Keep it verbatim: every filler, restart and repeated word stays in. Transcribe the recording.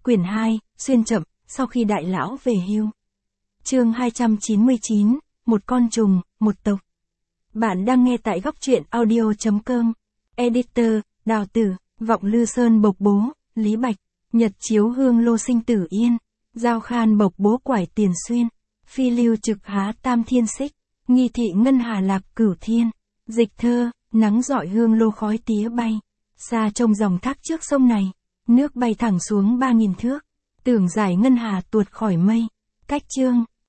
Quyển hai, xuyên chậm, sau khi đại lão về hưu. Chương hai trăm chín mươi chín, một con trùng, một tộc. Bạn đang nghe tại góc truyện audio chấm com. Editor, Đào Tử, Vọng Lư Sơn Bộc Bố, Lý Bạch, Nhật Chiếu Hương Lô Sinh Tử Yên, Giao Khan Bộc Bố Quải Tiền Xuyên, Phi Lưu Trực Há Tam Thiên Xích, Nghi Thị Ngân Hà Lạc Cửu Thiên, Dịch Thơ, nắng rọi hương lô khói tía bay, xa trông dòng thác trước sông này, nước bay thẳng xuống ba nghìn thước, tưởng giải ngân hà tuột khỏi mây. Cách chương,